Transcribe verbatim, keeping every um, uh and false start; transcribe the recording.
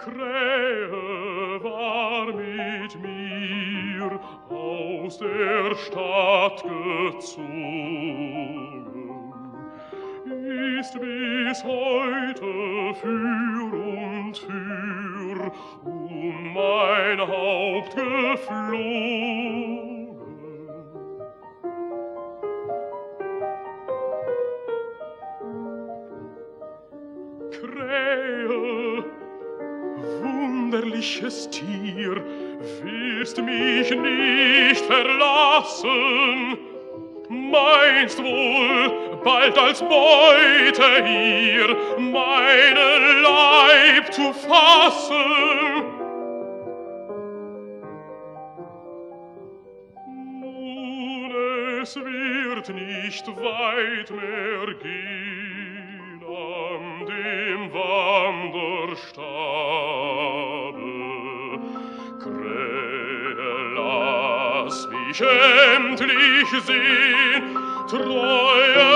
Krähe war mit mir aus der Stadt gezogen, ist bis heute für und für um mein Haupt geflogen. Krähe, wunderliches Tier, willst mich nicht verlassen? Meinst wohl, bald als Beute hier meinen Leib zu fassen? Nun, es wird nicht weit mehr gehen an dem Wanderstabe. Krähe, lass mich endlich sehen, treue